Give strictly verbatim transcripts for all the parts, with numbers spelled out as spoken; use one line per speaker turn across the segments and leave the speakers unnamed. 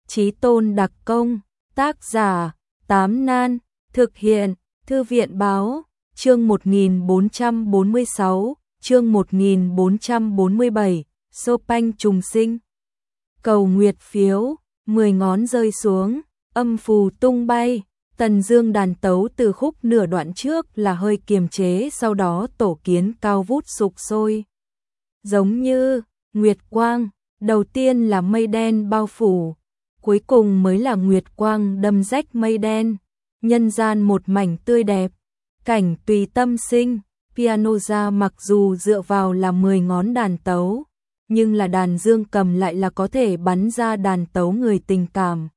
Chí Tôn đặc công, tác giả, Tám Nan, thực hiện, Thư viện báo, chương một nghìn bốn trăm bốn mươi sáu, chương một nghìn bốn trăm bốn mươi bảy, Chopin trùng sinh. Cầu nguyệt phiếu, mười ngón rơi xuống, âm phù tung bay, Tần Dương đàn tấu từ khúc nửa đoạn trước là hơi kiềm chế, sau đó tổ kiến cao vút sục sôi. Giống như nguyệt quang, đầu tiên là mây đen bao phủ, cuối cùng mới là nguyệt quang đâm rách mây đen, nhân gian một mảnh tươi đẹp, cảnh tùy tâm sinh. Piano ra mặc dù dựa vào là mười ngón đàn tấu, nhưng là đàn dương cầm lại là có thể bắn ra đàn tấu người tình cảm.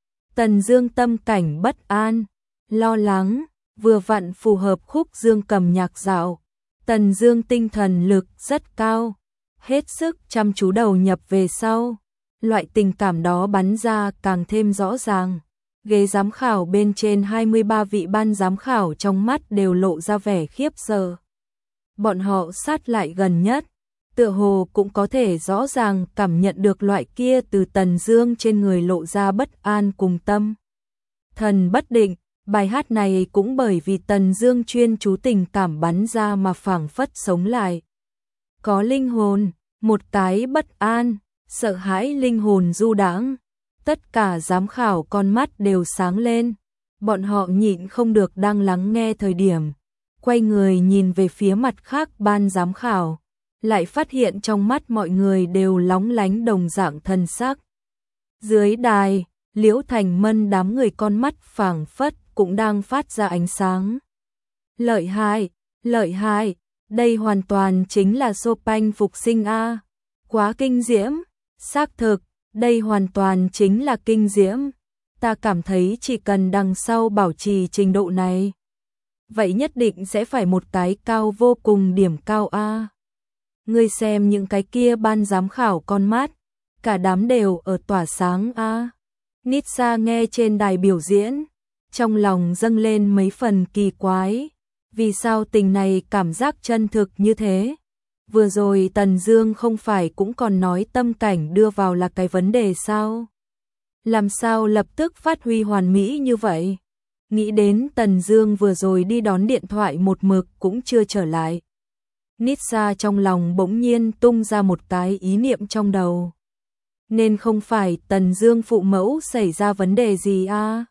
Tần Dương tâm cảnh bất an, lo lắng, vừa vặn phù hợp khúc dương cầm nhạc dạo. Tần Dương tinh thần lực rất cao, hết sức chăm chú đầu nhập về sau, loại tình cảm đó bắn ra càng thêm rõ ràng. Ghế giám khảo bên trên hai mươi ba vị ban giám khảo trong mắt đều lộ ra vẻ khiếp sợ. Bọn họ sát lại gần nhất, tựa hồ cũng có thể rõ ràng cảm nhận được loại kia từ Tần Dương trên người lộ ra bất an cùng tâm thần bất định. Bài hát này cũng bởi vì Tần Dương chuyên chú tình cảm bắn ra mà phảng phất sống lại. Có linh hồn, một cái bất an, sợ hãi linh hồn du đãng. Tất cả giám khảo con mắt đều sáng lên, bọn họ nhịn không được đang lắng nghe thời điểm, quay người nhìn về phía mặt khác ban giám khảo, lại phát hiện trong mắt mọi người đều lóng lánh đồng dạng thần sắc. Dưới đài, Liễu Thành Mân đám người con mắt phảng phất cũng đang phát ra ánh sáng. Lợi hại, lợi hại, đây hoàn toàn chính là Chopin phục sinh a, quá kinh diễm, xác thực, đây hoàn toàn chính là kinh diễm. Ta cảm thấy chỉ cần đằng sau bảo trì trình độ này, vậy nhất định sẽ phải một cái cao vô cùng điểm cao a. Ngươi xem những cái kia ban giám khảo con mắt, cả đám đều ở tỏa sáng a. Nitsa nghe trên đài biểu diễn, trong lòng dâng lên mấy phần kỳ quái, vì sao tình này cảm giác chân thực như thế? Vừa rồi Tần Dương không phải cũng còn nói tâm cảnh đưa vào là cái vấn đề sao? Làm sao lập tức phát huy hoàn mỹ như vậy? Nghĩ đến Tần Dương vừa rồi đi đón điện thoại một mực cũng chưa trở lại. Nitsa trong lòng bỗng nhiên tung ra một cái ý niệm trong đầu. Nên không phải Tần Dương phụ mẫu xảy ra vấn đề gì a?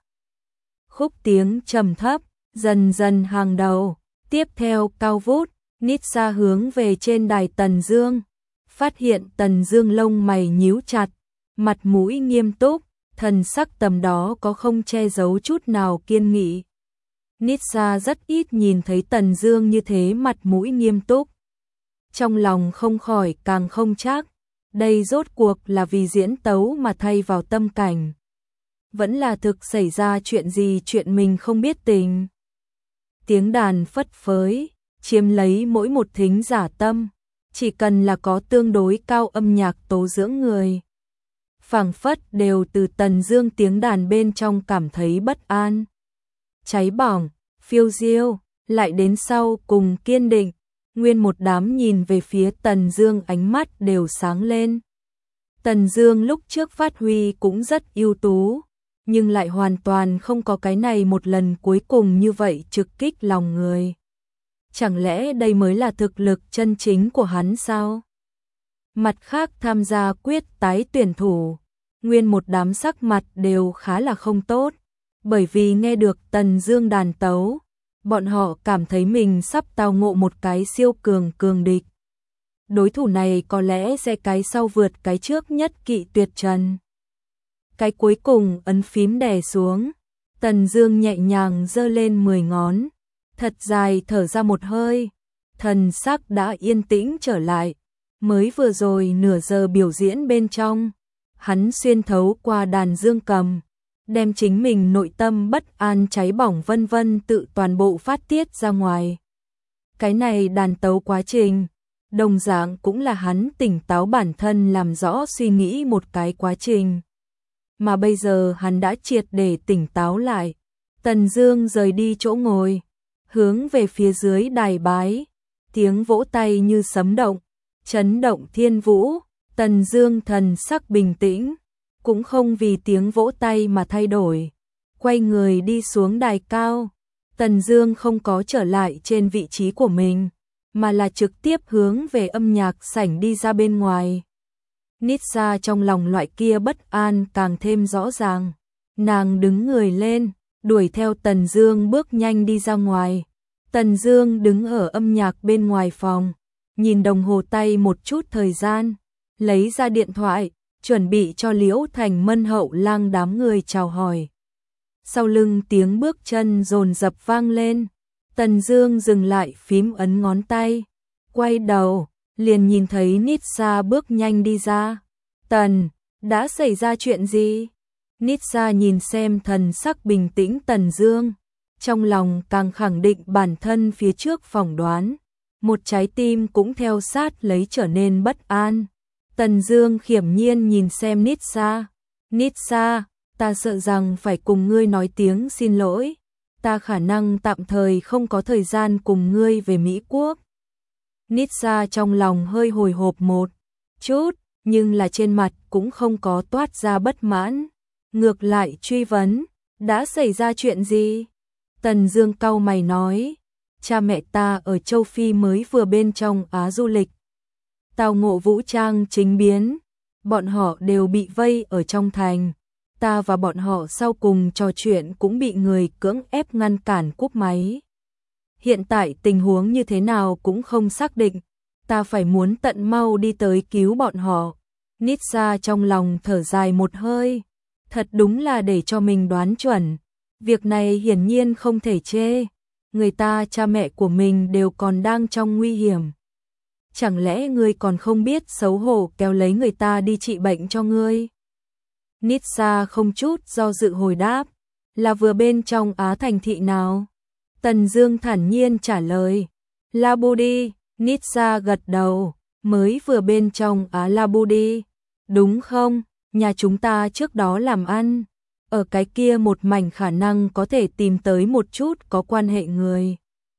Khúc tiếng trầm thấp, dần dần hàng đầu, tiếp theo cao vút, Nitsa hướng về trên đài Tần Dương, phát hiện Tần Dương lông mày nhíu chặt, mặt mũi nghiêm túc, thần sắc tầm đó có không che giấu chút nào kiên nghị. Nitsa rất ít nhìn thấy Tần Dương như thế mặt mũi nghiêm túc. Trong lòng không khỏi càng không chắc, đây rốt cuộc là vì diễn tấu mà thay vào tâm cảnh, vẫn là thực xảy ra chuyện gì chuyện mình không biết tình. Tiếng đàn phất phới, chiếm lấy mỗi một thính giả tâm, chỉ cần là có tương đối cao âm nhạc tố dưỡng người, phảng phất đều từ Tần Dương tiếng đàn bên trong cảm thấy bất an, cháy bỏng, phiêu diêu, lại đến sau cùng kiên định. Nguyên một đám nhìn về phía Tần Dương ánh mắt đều sáng lên. Tần Dương lúc trước phát huy cũng rất ưu tú, nhưng lại hoàn toàn không có cái này một lần cuối cùng như vậy trực kích lòng người. Chẳng lẽ đây mới là thực lực chân chính của hắn sao? Mặt khác tham gia quyết tái tuyển thủ, nguyên một đám sắc mặt đều khá là không tốt, bởi vì nghe được Tần Dương đàn tấu, bọn họ cảm thấy mình sắp tao ngộ một cái siêu cường cường địch. Đối thủ này có lẽ sẽ cái sau vượt cái trước nhất kỵ tuyệt trần. Cái cuối cùng ấn phím đè xuống, Tần Dương nhẹ nhàng giơ lên mười ngón, thật dài thở ra một hơi, thần sắc đã yên tĩnh trở lại. Mới vừa rồi nửa giờ biểu diễn bên trong, hắn xuyên thấu qua đàn dương cầm, đem chính mình nội tâm bất an cháy bỏng vân vân tự toàn bộ phát tiết ra ngoài. Cái này đàn tấu quá trình, đồng dạng cũng là hắn tỉnh táo bản thân làm rõ suy nghĩ một cái quá trình. Mà bây giờ hắn đã triệt để tỉnh táo lại. Tần Dương rời đi chỗ ngồi, hướng về phía dưới đài bái, tiếng vỗ tay như sấm động, chấn động thiên vũ. Tần Dương thần sắc bình tĩnh, cũng không vì tiếng vỗ tay mà thay đổi. Quay người đi xuống đài cao, Tần Dương không có trở lại trên vị trí của mình, mà là trực tiếp hướng về âm nhạc sảnh đi ra bên ngoài. Nitsa trong lòng loại kia bất an càng thêm rõ ràng. Nàng đứng người lên, đuổi theo Tần Dương bước nhanh đi ra ngoài. Tần Dương đứng ở âm nhạc bên ngoài phòng, nhìn đồng hồ tay một chút thời gian, lấy ra điện thoại, chuẩn bị cho Liễu Thành Mân Hậu Lang đám người chào hỏi. Sau lưng tiếng bước chân dồn dập vang lên, Tần Dương dừng lại phím ấn ngón tay, quay đầu, liền nhìn thấy Nitsa bước nhanh đi ra. Tần, đã xảy ra chuyện gì? Nitsa nhìn xem thần sắc bình tĩnh Tần Dương, trong lòng càng khẳng định bản thân phía trước phỏng đoán, một trái tim cũng theo sát lấy trở nên bất an. Tần Dương khiểm nhiên nhìn xem Nitsa, Nitsa, ta sợ rằng phải cùng ngươi nói tiếng xin lỗi, ta khả năng tạm thời không có thời gian cùng ngươi về Mỹ Quốc. Nitsa trong lòng hơi hồi hộp một chút, nhưng là trên mặt cũng không có toát ra bất mãn, ngược lại truy vấn, đã xảy ra chuyện gì? Tần Dương cau mày nói, cha mẹ ta ở châu Phi mới vừa bên trong Á du lịch, tao ngộ vũ trang chính biến, bọn họ đều bị vây ở trong thành, ta và bọn họ sau cùng trò chuyện cũng bị người cưỡng ép ngăn cản cúp máy. Hiện tại tình huống như thế nào cũng không xác định, ta phải muốn tận mau đi tới cứu bọn họ. Nitsa trong lòng thở dài một hơi, thật đúng là để cho mình đoán chuẩn, việc này hiển nhiên không thể chê, người ta cha mẹ của mình đều còn đang trong nguy hiểm. Chẳng lẽ ngươi còn không biết xấu hổ kéo lấy người ta đi trị bệnh cho ngươi? Nitsa không chút do dự hồi đáp, là vừa bên trong Á thành thị nào? Tần Dương thản nhiên trả lời, Labudi. Nitsa gật đầu, mới vừa bên trong Á Labudi, đúng không? Nhà chúng ta trước đó làm ăn, ở cái kia một mảnh khả năng có thể tìm tới một chút có quan hệ người.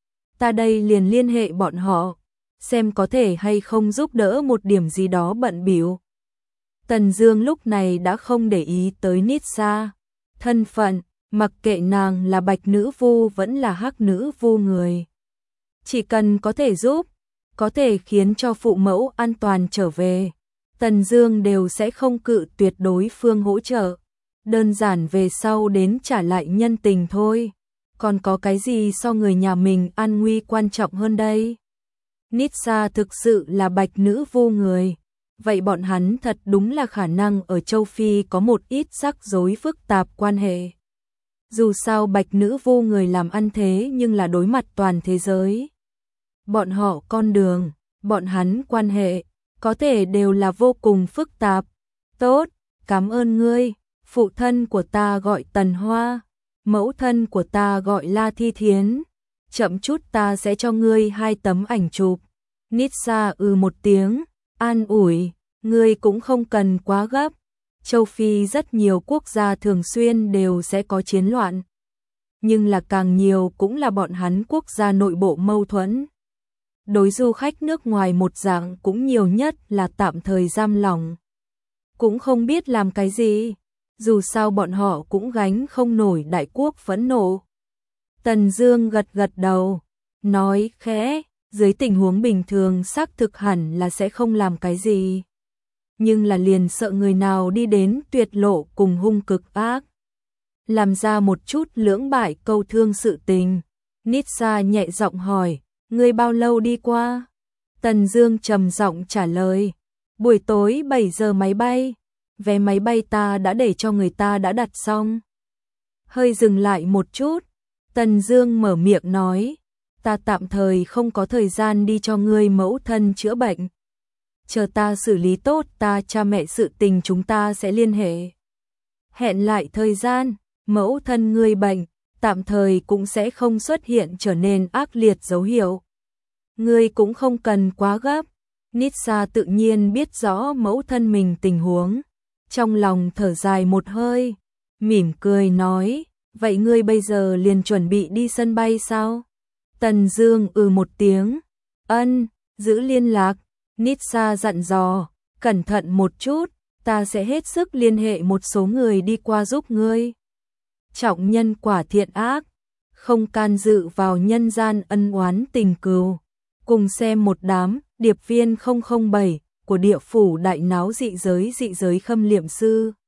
Ta đây liền liên hệ bọn họ, xem có thể hay không giúp đỡ một điểm gì đó bận bịu. Tần Dương lúc này đã không để ý tới Nitsa, thân phận, mặc kệ nàng là Bạch Nữ Vu vẫn là Hắc Nữ Vu người. Chỉ cần có thể giúp, có thể khiến cho phụ mẫu an toàn trở về, Tần Dương đều sẽ không cự tuyệt đối phương hỗ trợ. Đơn giản về sau đến trả lại nhân tình thôi, còn có cái gì so người nhà mình an nguy quan trọng hơn đây? Nitsa thực sự là Bạch Nữ Vu người, vậy bọn hắn thật đúng là khả năng ở châu Phi có một ít rắc rối phức tạp quan hệ. Dù sao Bạch Nữ Vu người làm ăn thế nhưng là đối mặt toàn thế giới. Bọn họ con đường, bọn hắn quan hệ, có thể đều là vô cùng phức tạp. Tốt, cảm ơn ngươi, phụ thân của ta gọi Tần Hoa, mẫu thân của ta gọi La Thi Thiến. Chậm chút ta sẽ cho ngươi hai tấm ảnh chụp. Nitsa ừ một tiếng, an ủi, ngươi cũng không cần quá gấp. Châu Phi rất nhiều quốc gia thường xuyên đều sẽ có chiến loạn, nhưng là càng nhiều cũng là bọn hắn quốc gia nội bộ mâu thuẫn. Đối du khách nước ngoài một dạng cũng nhiều nhất là tạm thời giam lỏng, cũng không biết làm cái gì, dù sao bọn họ cũng gánh không nổi đại quốc phẫn nộ. Tần Dương gật gật đầu, nói khẽ, dưới tình huống bình thường xác thực hẳn là sẽ không làm cái gì, nhưng là liền sợ người nào đi đến tuyệt lộ cùng hung cực ác, làm ra một chút lưỡng bại câu thương sự tình. Nitsa nhẹ giọng hỏi, ngươi bao lâu đi qua? Tần Dương trầm giọng trả lời, buổi tối bảy giờ máy bay, vé máy bay ta đã để cho người ta đã đặt xong. Hơi dừng lại một chút, Tần Dương mở miệng nói, ta tạm thời không có thời gian đi cho ngươi mẫu thân chữa bệnh. Chờ ta xử lý tốt ta cha mẹ sự tình chúng ta sẽ liên hệ. Hẹn lại thời gian, mẫu thân ngươi bệnh, tạm thời cũng sẽ không xuất hiện trở nên ác liệt dấu hiệu. Ngươi cũng không cần quá gấp. Nitsa tự nhiên biết rõ mẫu thân mình tình huống, trong lòng thở dài một hơi, mỉm cười nói, vậy ngươi bây giờ liền chuẩn bị đi sân bay sao? Tần Dương ừ một tiếng, ân, giữ liên lạc. Nitsa dặn dò, cẩn thận một chút, ta sẽ hết sức liên hệ một số người đi qua giúp ngươi. Trọng nhân quả thiện ác, không can dự vào nhân gian ân oán tình cừu. Cùng xem một đám điệp viên không không bảy của địa phủ đại náo dị giới dị giới khâm liệm sư.